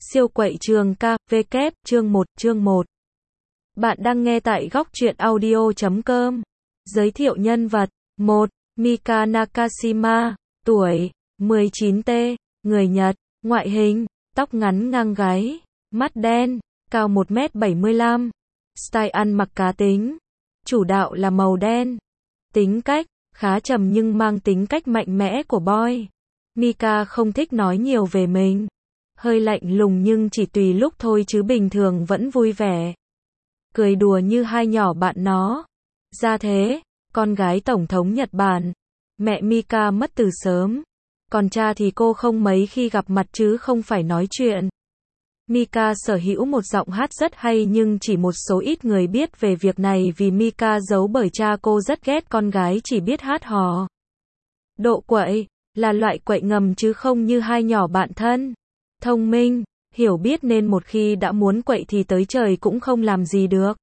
Siêu quậy trường KVK, chương 1. Bạn đang nghe tại góc truyện audio.com. Giới thiệu nhân vật. 1. Mika Nakashima, tuổi, 19T, người Nhật, ngoại hình, tóc ngắn ngang gáy, mắt đen, cao 1m75, style ăn mặc cá tính, chủ đạo là màu đen, tính cách, khá trầm nhưng mang tính cách mạnh mẽ của boy. Mika không thích nói nhiều về mình. Hơi lạnh lùng nhưng chỉ tùy lúc thôi chứ bình thường vẫn vui vẻ. Cười đùa như hai nhỏ bạn nó. Ra thế, con gái Tổng thống Nhật Bản. Mẹ Mika mất từ sớm. Còn cha thì cô không mấy khi gặp mặt chứ không phải nói chuyện. Mika sở hữu một giọng hát rất hay nhưng chỉ một số ít người biết về việc này vì Mika giấu bởi cha cô rất ghét con gái chỉ biết hát hò. Độ quậy, là loại quậy ngầm chứ không như hai nhỏ bạn thân. Thông minh, hiểu biết nên một khi đã muốn quậy thì tới trời cũng không làm gì được.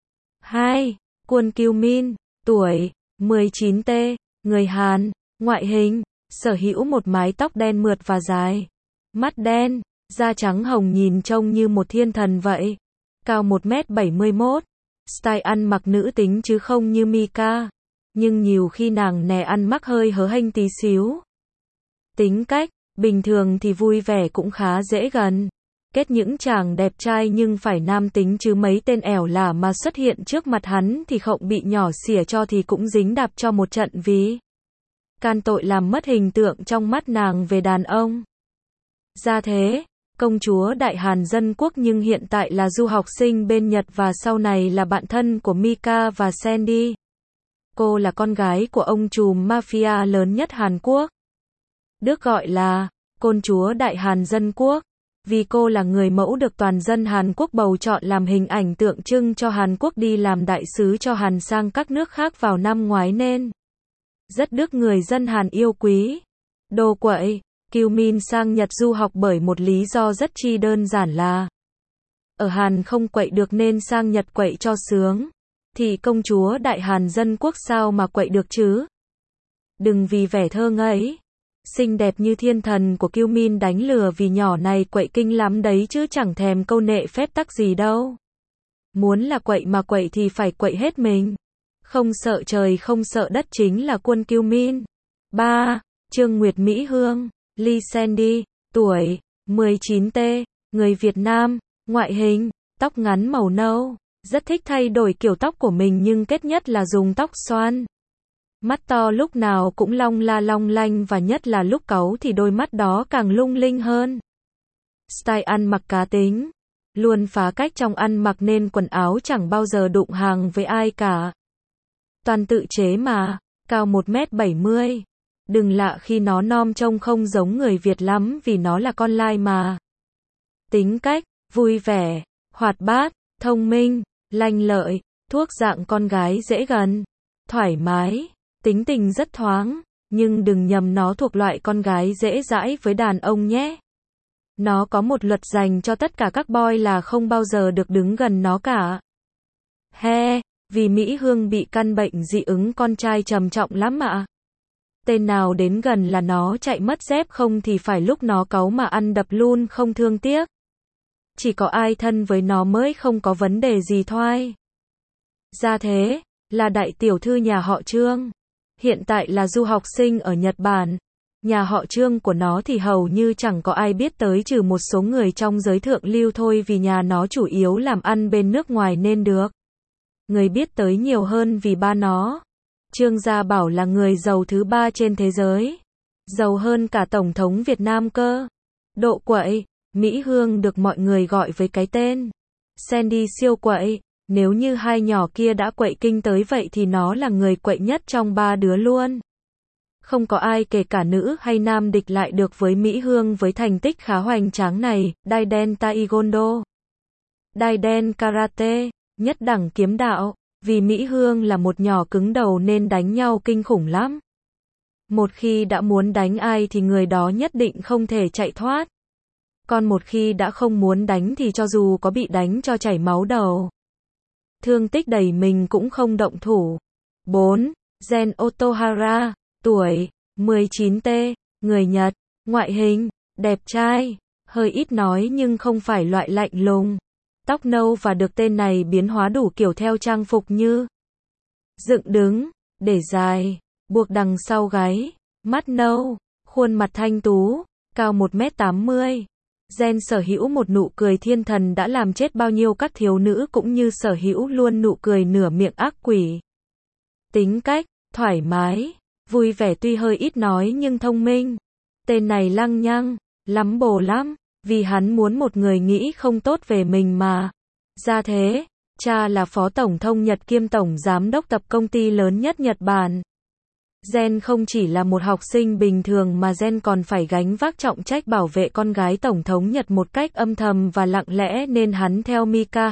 2. Kwon Kyu-min, tuổi, 19T, người Hàn, ngoại hình, sở hữu một mái tóc đen mượt và dài, mắt đen, da trắng hồng nhìn trông như một thiên thần vậy, cao 1m71, style ăn mặc nữ tính chứ không như Mika, nhưng nhiều khi nàng nè ăn mặc hơi hớ hênh tí xíu. Tính cách, bình thường thì vui vẻ cũng khá dễ gần. Kết những chàng đẹp trai nhưng phải nam tính chứ mấy tên ẻo lả mà xuất hiện trước mặt hắn thì không bị nhỏ xỉa cho thì cũng dính đạp cho một trận vì can tội làm mất hình tượng trong mắt nàng về đàn ông. Ra thế, công chúa Đại Hàn Dân Quốc nhưng hiện tại là du học sinh bên Nhật và sau này là bạn thân của Mika và Sandy. Cô là con gái của ông trùm mafia lớn nhất Hàn Quốc. Được gọi là công chúa Đại Hàn Dân Quốc, vì cô là người mẫu được toàn dân Hàn Quốc bầu chọn làm hình ảnh tượng trưng cho Hàn Quốc đi làm đại sứ cho Hàn sang các nước khác vào năm ngoái nên rất được người dân Hàn yêu quý. Đồ quậy, Kyu-min sang Nhật du học bởi một lý do rất chi đơn giản là ở Hàn không quậy được nên sang Nhật quậy cho sướng. Thì công chúa Đại Hàn Dân Quốc sao mà quậy được chứ? Đừng vì vẻ thơ ngây xinh đẹp như thiên thần của Kyu-min đánh lừa vì nhỏ này quậy kinh lắm đấy chứ chẳng thèm câu nệ phép tắc gì đâu. Muốn là quậy mà quậy thì phải quậy hết mình. Không sợ trời không sợ đất chính là Kwon Kyu-min. 3. Trương Nguyệt Mỹ Hương, Lee Sandy, tuổi, 19T, người Việt Nam, ngoại hình, tóc ngắn màu nâu, rất thích thay đổi kiểu tóc của mình nhưng kết nhất là dùng tóc xoăn. Mắt to lúc nào cũng long lanh và nhất là lúc cáu thì đôi mắt đó càng lung linh hơn. Style ăn mặc cá tính, luôn phá cách trong ăn mặc nên quần áo chẳng bao giờ đụng hàng với ai cả. Toàn tự chế mà, cao 1m70. Đừng lạ khi nó nom trông không giống người Việt lắm vì nó là con lai mà. Tính cách, vui vẻ, hoạt bát, thông minh, lanh lợi, thuộc dạng con gái dễ gần, thoải mái. Tính tình rất thoáng, nhưng đừng nhầm nó thuộc loại con gái dễ dãi với đàn ông nhé. Nó có một luật dành cho tất cả các boy là không bao giờ được đứng gần nó cả. Vì Mỹ Hương bị căn bệnh dị ứng con trai trầm trọng lắm ạ. Tên nào đến gần là nó chạy mất dép không thì phải lúc nó cáu mà ăn đập luôn không thương tiếc. Chỉ có ai thân với nó mới không có vấn đề gì thoai. Ra thế, là đại tiểu thư nhà họ Trương. Hiện tại là du học sinh ở Nhật Bản. Nhà họ Trương của nó thì hầu như chẳng có ai biết tới trừ một số người trong giới thượng lưu thôi vì nhà nó chủ yếu làm ăn bên nước ngoài nên được người biết tới nhiều hơn vì ba nó. Trương Gia Bảo là người giàu thứ 3 trên thế giới. Giàu hơn cả Tổng thống Việt Nam cơ. Độ quậy, Mỹ Hương được mọi người gọi với cái tên Sandy siêu quậy. Nếu như hai nhỏ kia đã quậy kinh tới vậy thì nó là người quậy nhất trong 3 đứa luôn. Không có ai kể cả nữ hay nam địch lại được với Mỹ Hương với thành tích khá hoành tráng này. Daiden Taekwondo, Daiden Karate, nhất đẳng kiếm đạo. Vì Mỹ Hương là một nhỏ cứng đầu nên đánh nhau kinh khủng lắm. Một khi đã muốn đánh ai thì người đó nhất định không thể chạy thoát. Còn một khi đã không muốn đánh thì cho dù có bị đánh cho chảy máu đầu, thương tích đầy mình cũng không động thủ. 4. Gen Otohara, tuổi, 19T, người Nhật, ngoại hình, đẹp trai, hơi ít nói nhưng không phải loại lạnh lùng. Tóc nâu và được tên này biến hóa đủ kiểu theo trang phục như dựng đứng, để dài, buộc đằng sau gáy, mắt nâu, khuôn mặt thanh tú, cao 1m80. Jen sở hữu một nụ cười thiên thần đã làm chết bao nhiêu các thiếu nữ cũng như sở hữu luôn nụ cười nửa miệng ác quỷ. Tính cách, thoải mái, vui vẻ tuy hơi ít nói nhưng thông minh. Tên này lăng nhăng, lắm bồ lắm, vì hắn muốn một người nghĩ không tốt về mình mà. Ra thế, cha là phó tổng thông Nhật kiêm tổng giám đốc tập công ty lớn nhất Nhật Bản. Jen không chỉ là một học sinh bình thường mà Jen còn phải gánh vác trọng trách bảo vệ con gái tổng thống Nhật một cách âm thầm và lặng lẽ nên hắn theo Mika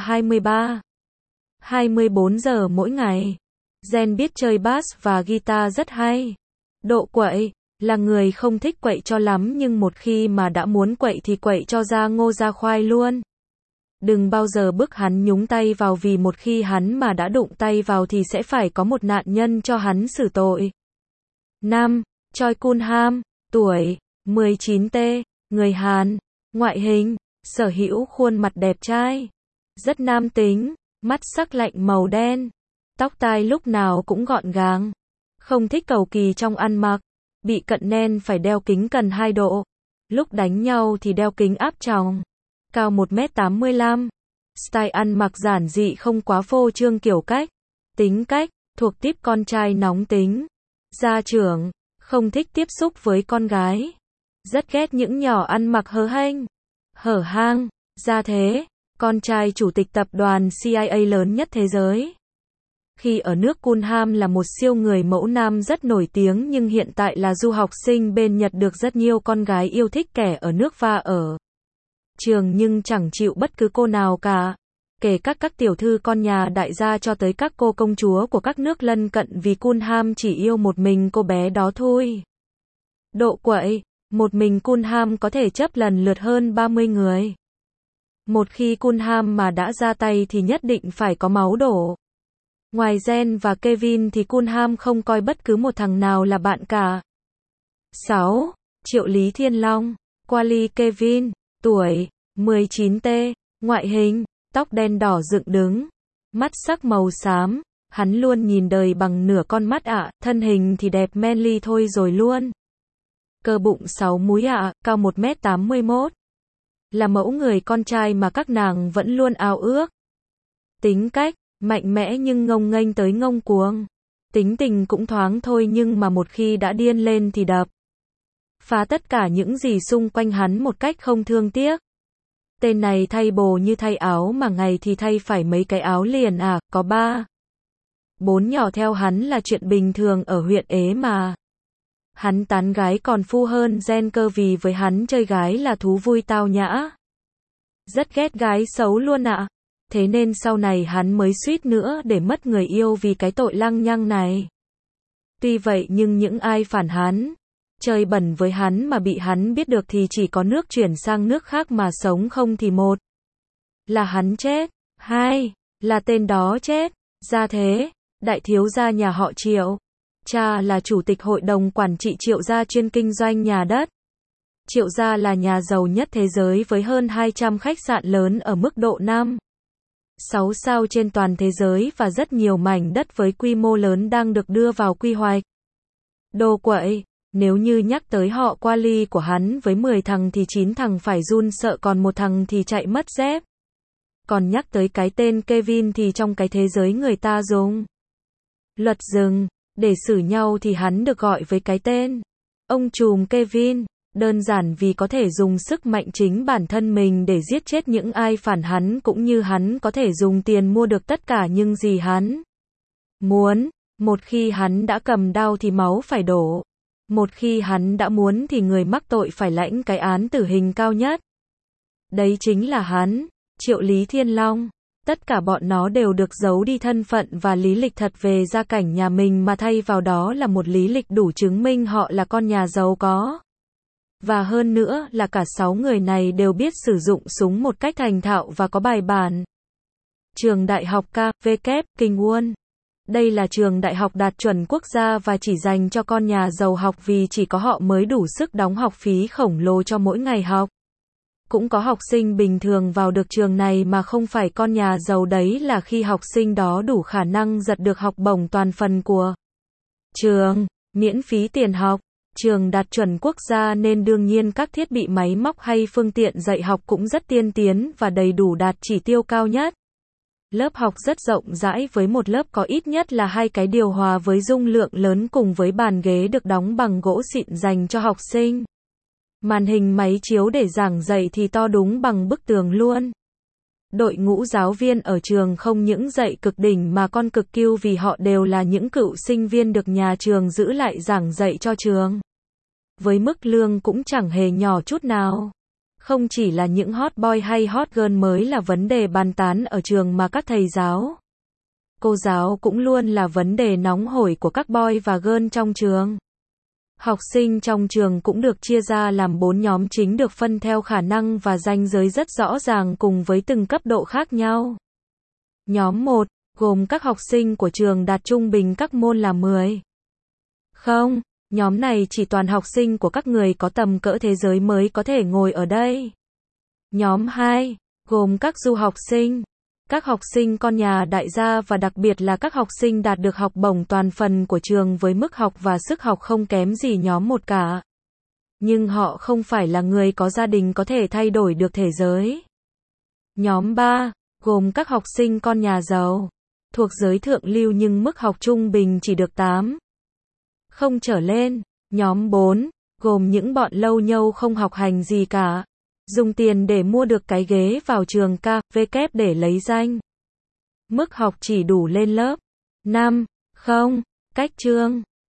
24 giờ mỗi ngày. Jen biết chơi bass và guitar rất hay. Độ quậy, là người không thích quậy cho lắm nhưng một khi mà đã muốn quậy thì quậy cho ra ngô ra khoai luôn. Đừng bao giờ bức hắn nhúng tay vào vì một khi hắn mà đã đụng tay vào thì sẽ phải có một nạn nhân cho hắn xử tội. 5. Choi Kun-ham, tuổi 19T, người Hàn, ngoại hình, sở hữu khuôn mặt đẹp trai, rất nam tính, mắt sắc lạnh màu đen, tóc tai lúc nào cũng gọn gàng, không thích cầu kỳ trong ăn mặc, bị cận nên phải đeo kính cần 2 độ, lúc đánh nhau thì đeo kính áp tròng, cao 1m85, style ăn mặc giản dị không quá phô trương kiểu cách, tính cách, thuộc típ con trai nóng tính. Gia trưởng, không thích tiếp xúc với con gái. Rất ghét những nhỏ ăn mặc hớ hênh, hở hang. Gia thế, con trai chủ tịch tập đoàn CIA lớn nhất thế giới. Khi ở nước Kun-ham là một siêu người mẫu nam rất nổi tiếng nhưng hiện tại là du học sinh bên Nhật được rất nhiều con gái yêu thích kẻ ở nước và ở trường nhưng chẳng chịu bất cứ cô nào cả. Kể các tiểu thư con nhà đại gia cho tới các cô công chúa của các nước lân cận vì Kun-ham chỉ yêu một mình cô bé đó thôi. Độ quậy, một mình Kun-ham có thể chấp lần lượt hơn 30 người. Một khi Kun-ham mà đã ra tay thì nhất định phải có máu đổ. Ngoài Jen và Kevin thì Kun-ham không coi bất cứ một thằng nào là bạn cả. 6. Triệu Lý Thiên Long, Quali Kevin, tuổi 19T, ngoại hình, tóc đen đỏ dựng đứng, mắt sắc màu xám, hắn luôn nhìn đời bằng nửa con mắt ạ, thân hình thì đẹp manly thôi rồi luôn. Cơ bụng 6 múi ạ, cao 1m81. Là mẫu người con trai mà các nàng vẫn luôn ao ước. Tính cách, mạnh mẽ nhưng ngông nghênh tới ngông cuồng. Tính tình cũng thoáng thôi nhưng mà một khi đã điên lên thì đập phá tất cả những gì xung quanh hắn một cách không thương tiếc. Tên này thay bồ như thay áo mà ngày thì thay phải mấy cái áo liền à, có 3-4 nhỏ theo hắn là chuyện bình thường ở huyện Ế mà. Hắn tán gái còn phu hơn Jen cơ vì với hắn chơi gái là thú vui tao nhã. Rất ghét gái xấu luôn ạ. Thế nên sau này hắn mới suýt nữa để mất người yêu vì cái tội lăng nhăng này. Tuy vậy nhưng những ai phản hắn, chơi bẩn với hắn mà bị hắn biết được thì chỉ có nước chuyển sang nước khác mà sống không thì 1. Là hắn chết, 2. Là tên đó chết. Gia thế, đại thiếu gia nhà họ Triệu. Cha là chủ tịch hội đồng quản trị Triệu gia chuyên kinh doanh nhà đất. Triệu gia là nhà giàu nhất thế giới với hơn 200 khách sạn lớn ở mức độ 5-6 sao trên toàn thế giới và rất nhiều mảnh đất với quy mô lớn đang được đưa vào quy hoạch. Đồ quậy. Nếu như nhắc tới họ Quali của hắn với 10 thằng thì 9 thằng phải run sợ còn một thằng thì chạy mất dép. Còn nhắc tới cái tên Kevin thì trong cái thế giới người ta dùng luật rừng để xử nhau thì hắn được gọi với cái tên ông trùm Kevin, đơn giản vì có thể dùng sức mạnh chính bản thân mình để giết chết những ai phản hắn cũng như hắn có thể dùng tiền mua được tất cả những gì hắn muốn. Một khi hắn đã cầm đao thì máu phải đổ. Một khi hắn đã muốn thì người mắc tội phải lãnh cái án tử hình cao nhất. Đấy chính là hắn, Triệu Lý Thiên Long. Tất cả bọn nó đều được giấu đi thân phận và lý lịch thật về gia cảnh nhà mình mà thay vào đó là một lý lịch đủ chứng minh họ là con nhà giàu có. Và hơn nữa là cả 6 người này đều biết sử dụng súng một cách thành thạo và có bài bản. Trường Đại học KVK Kinh Won. Đây là trường đại học đạt chuẩn quốc gia và chỉ dành cho con nhà giàu học vì chỉ có họ mới đủ sức đóng học phí khổng lồ cho mỗi ngày học. Cũng có học sinh bình thường vào được trường này mà không phải con nhà giàu, đấy là khi học sinh đó đủ khả năng giật được học bổng toàn phần của trường, miễn phí tiền học. Trường đạt chuẩn quốc gia nên đương nhiên các thiết bị máy móc hay phương tiện dạy học cũng rất tiên tiến và đầy đủ đạt chỉ tiêu cao nhất. Lớp học rất rộng rãi với một lớp có ít nhất là 2 cái điều hòa với dung lượng lớn cùng với bàn ghế được đóng bằng gỗ xịn dành cho học sinh. Màn hình máy chiếu để giảng dạy thì to đúng bằng bức tường luôn. Đội ngũ giáo viên ở trường không những dạy cực đỉnh mà còn cực cưu vì họ đều là những cựu sinh viên được nhà trường giữ lại giảng dạy cho trường. Với mức lương cũng chẳng hề nhỏ chút nào. Không chỉ là những hot boy hay hot girl mới là vấn đề bàn tán ở trường mà các thầy giáo, cô giáo cũng luôn là vấn đề nóng hổi của các boy và girl trong trường. Học sinh trong trường cũng được chia ra làm 4 nhóm chính được phân theo khả năng và ranh giới rất rõ ràng cùng với từng cấp độ khác nhau. Nhóm 1, gồm các học sinh của trường đạt trung bình các môn là 10. Không, nhóm này chỉ toàn học sinh của các người có tầm cỡ thế giới mới có thể ngồi ở đây. Nhóm 2, gồm các du học sinh, các học sinh con nhà đại gia và đặc biệt là các học sinh đạt được học bổng toàn phần của trường với mức học và sức học không kém gì nhóm 1 cả. Nhưng họ không phải là người có gia đình có thể thay đổi được thế giới. Nhóm 3, gồm các học sinh con nhà giàu, thuộc giới thượng lưu nhưng mức học trung bình chỉ được 8. Không trở lên. Nhóm 4, gồm những bọn lâu nhâu không học hành gì cả, dùng tiền để mua được cái ghế vào trường KVK để lấy danh. Mức học chỉ đủ lên lớp 5, không, cách chương.